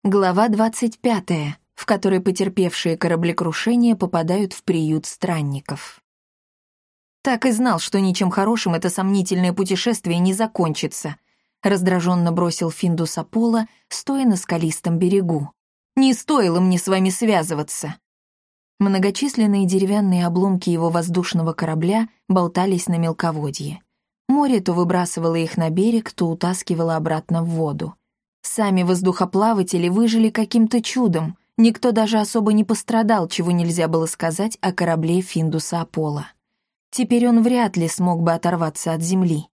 Глава 25, в которой потерпевшие кораблекрушение попадают в приют странников. «Так и знал, что ничем хорошим это сомнительное путешествие не закончится», раздраженно бросил Финдус Аполло, стоя на скалистом берегу. «Не стоило мне с вами связываться». Многочисленные деревянные обломки его воздушного корабля болтались на мелководье. Море то выбрасывало их на берег, то утаскивало обратно в воду. Сами воздухоплаватели выжили каким-то чудом, никто даже особо не пострадал, чего нельзя было сказать о корабле Финдуса Аполло. Теперь он вряд ли смог бы оторваться от земли.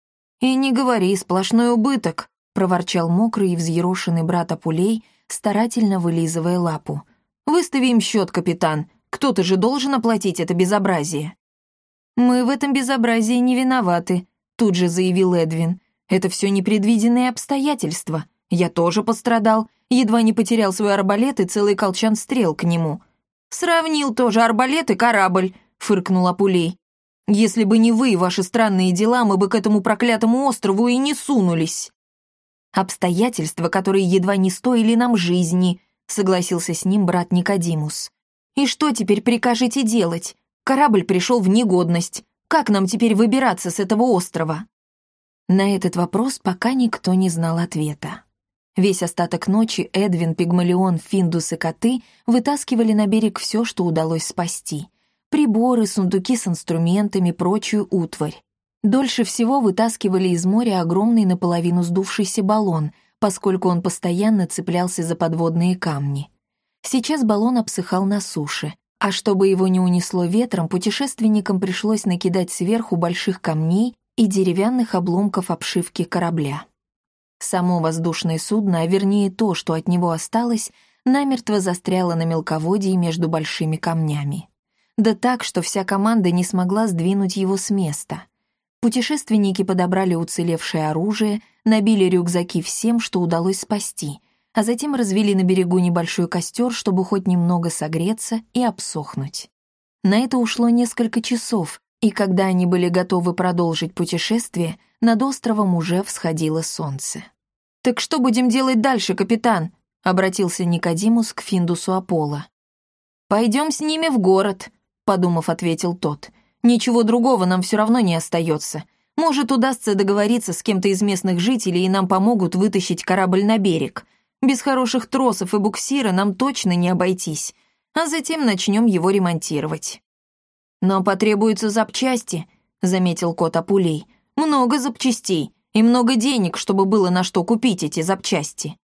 «И не говори, сплошной убыток», — проворчал мокрый и взъерошенный брат Апулей, старательно вылизывая лапу. «Выстави им счет, капитан, кто-то же должен оплатить это безобразие». «Мы в этом безобразии не виноваты», — тут же заявил Эдвин. «Это все непредвиденные обстоятельства. Я тоже пострадал, едва не потерял свой арбалет и целый колчан стрел к нему». «Сравнил тоже арбалет и корабль», — фыркнул Апулей. «Если бы не вы и ваши странные дела, мы бы к этому проклятому острову и не сунулись». «Обстоятельства, которые едва не стоили нам жизни», — согласился с ним брат Никодимус. «И что теперь прикажете делать? Корабль пришел в негодность. Как нам теперь выбираться с этого острова?» На этот вопрос пока никто не знал ответа. Весь остаток ночи Эдвин, Пигмалион, Финдус и коты вытаскивали на берег все, что удалось спасти. Приборы, сундуки с инструментами, прочую утварь. Дольше всего вытаскивали из моря огромный наполовину сдувшийся баллон, поскольку он постоянно цеплялся за подводные камни. Сейчас баллон обсыхал на суше, а чтобы его не унесло ветром, путешественникам пришлось накидать сверху больших камней и деревянных обломков обшивки корабля. Само воздушное судно, а вернее то, что от него осталось, намертво застряло на мелководье между большими камнями. Да так, что вся команда не смогла сдвинуть его с места. Путешественники подобрали уцелевшее оружие, набили рюкзаки всем, что удалось спасти, а затем развели на берегу небольшой костер, чтобы хоть немного согреться и обсохнуть. На это ушло несколько часов, и когда они были готовы продолжить путешествие, над островом уже всходило солнце. «Так что будем делать дальше, капитан?» — обратился Никодимус к Финдусу Аполло. «Пойдем с ними в город», — подумав, ответил тот. «Ничего другого нам все равно не остается. Может, удастся договориться с кем-то из местных жителей, и нам помогут вытащить корабль на берег. Без хороших тросов и буксира нам точно не обойтись, а затем начнем его ремонтировать». «Но потребуются запчасти», — заметил кот Апулей. «Много запчастей и много денег, чтобы было на что купить эти запчасти».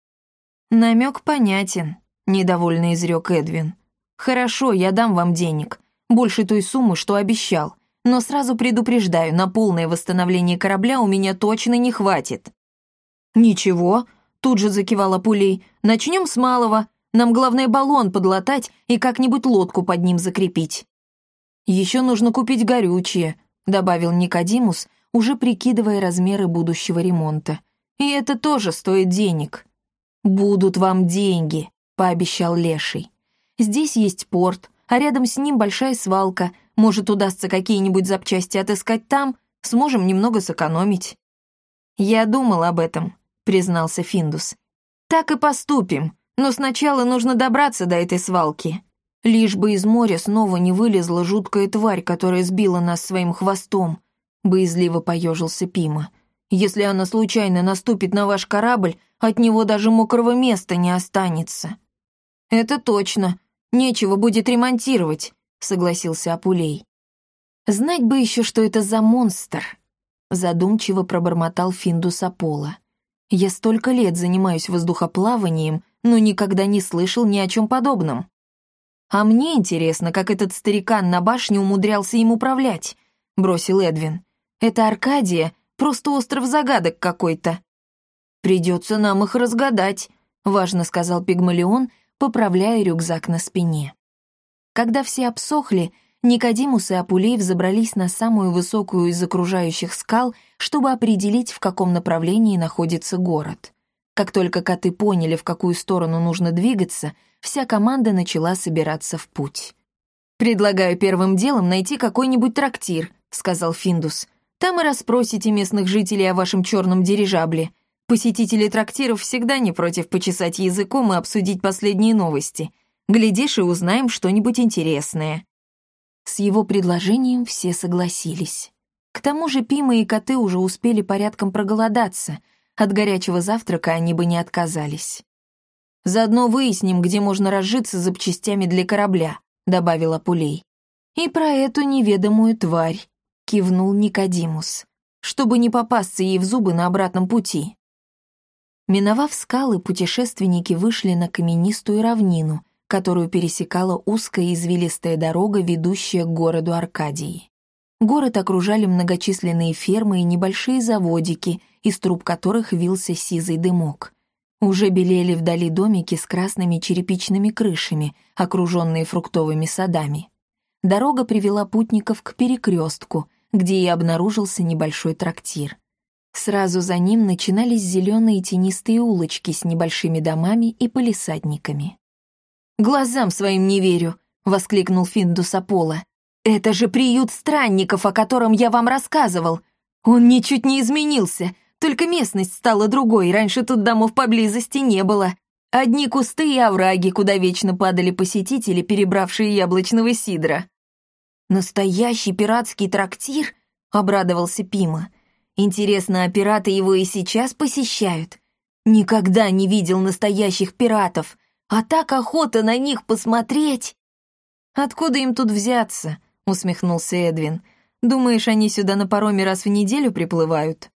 «Намек понятен», — недовольно изрек Эдвин. «Хорошо, я дам вам денег, больше той суммы, что обещал, но сразу предупреждаю, на полное восстановление корабля у меня точно не хватит». «Ничего», — тут же закивал Апулей, «начнем с малого, нам главное баллон подлатать и как-нибудь лодку под ним закрепить». «Еще нужно купить горючее», — добавил Никодимус, уже прикидывая размеры будущего ремонта. «И это тоже стоит денег». «Будут вам деньги», — пообещал Леший. «Здесь есть порт, а рядом с ним большая свалка. Может, удастся какие-нибудь запчасти отыскать там, сможем немного сэкономить». «Я думал об этом», — признался Финдус. «Так и поступим, но сначала нужно добраться до этой свалки. Лишь бы из моря снова не вылезла жуткая тварь, которая сбила нас своим хвостом», — боязливо поежился Пима. «Если она случайно наступит на ваш корабль, от него даже мокрого места не останется». «Это точно. Нечего будет ремонтировать», — согласился Апулей. «Знать бы еще, что это за монстр», — задумчиво пробормотал Финдус Аполло. «Я столько лет занимаюсь воздухоплаванием, но никогда не слышал ни о чем подобном». «А мне интересно, как этот старикан на башне умудрялся им управлять», — бросил Эдвин. «Это Аркадия, просто остров загадок какой-то». «Придется нам их разгадать», — важно сказал Пигмалион, поправляя рюкзак на спине. Когда все обсохли, Никодимус и Апулей взобрались на самую высокую из окружающих скал, чтобы определить, в каком направлении находится город. Как только коты поняли, в какую сторону нужно двигаться, вся команда начала собираться в путь. «Предлагаю первым делом найти какой-нибудь трактир», — сказал Финдус. «Там и расспросите местных жителей о вашем черном дирижабле. Посетители трактиров всегда не против почесать языком и обсудить последние новости. Глядишь, и узнаем что-нибудь интересное». С его предложением все согласились. К тому же Пима и коты уже успели порядком проголодаться. От горячего завтрака они бы не отказались. «Заодно выясним, где можно разжиться запчастями для корабля», — добавила Пулей. «И про эту неведомую тварь», — кивнул Никодимус, «чтобы не попасться ей в зубы на обратном пути». Миновав скалы, путешественники вышли на каменистую равнину, которую пересекала узкая извилистая дорога, ведущая к городу Аркадии. Город окружали многочисленные фермы и небольшие заводики, из труб которых вился сизый дымок. Уже белели вдали домики с красными черепичными крышами, окруженные фруктовыми садами. Дорога привела путников к перекрестку, где и обнаружился небольшой трактир. Сразу за ним начинались зеленые тенистые улочки с небольшими домами и палисадниками. «Глазам своим не верю!» — воскликнул Финдус Аполло. «Это же приют странников, о котором я вам рассказывал! Он ничуть не изменился, только местность стала другой, раньше тут домов поблизости не было. Одни кусты и овраги, куда вечно падали посетители, перебравшие яблочного сидра». «Настоящий пиратский трактир?» — обрадовался Пима. «Интересно, а пираты его и сейчас посещают? Никогда не видел настоящих пиратов, а так охота на них посмотреть!» «Откуда им тут взяться?» — усмехнулся Эдвин. «Думаешь, они сюда на пароме раз в неделю приплывают?»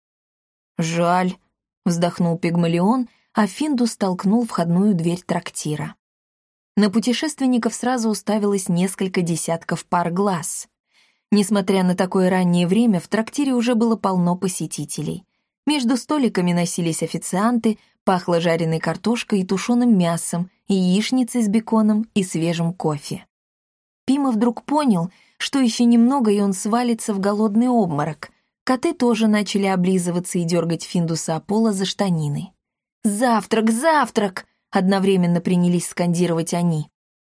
«Жаль», — вздохнул Пигмалион, а Финдус толкнул входную дверь трактира. На путешественников сразу уставилось несколько десятков пар глаз. Несмотря на такое раннее время, в трактире уже было полно посетителей. Между столиками носились официанты, пахло жареной картошкой и тушеным мясом, яичницей с беконом и свежим кофе. Пима вдруг понял, что еще немного, и он свалится в голодный обморок. Коты тоже начали облизываться и дергать Финдуса Аполло за штанины. «Завтрак, завтрак!» — одновременно принялись скандировать они.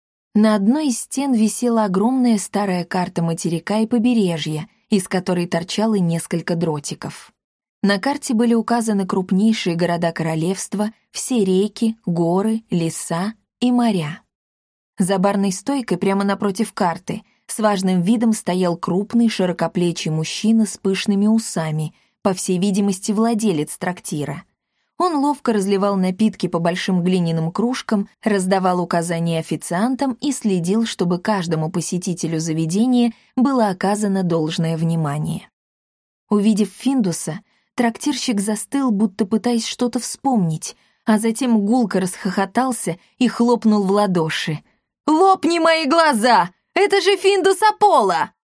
На одной из стен висела огромная старая карта материка и побережья, из которой торчало несколько дротиков. На карте были указаны крупнейшие города королевства, все реки, горы, леса и моря. За барной стойкой прямо напротив карты с важным видом стоял крупный широкоплечий мужчина с пышными усами, по всей видимости, владелец трактира. Он ловко разливал напитки по большим глиняным кружкам, раздавал указания официантам и следил, чтобы каждому посетителю заведения было оказано должное внимание. Увидев Финдуса, трактирщик застыл, будто пытаясь что-то вспомнить, а затем гулко расхохотался и хлопнул в ладоши. «Лопни мои глаза! Это же Финдус Аполло!»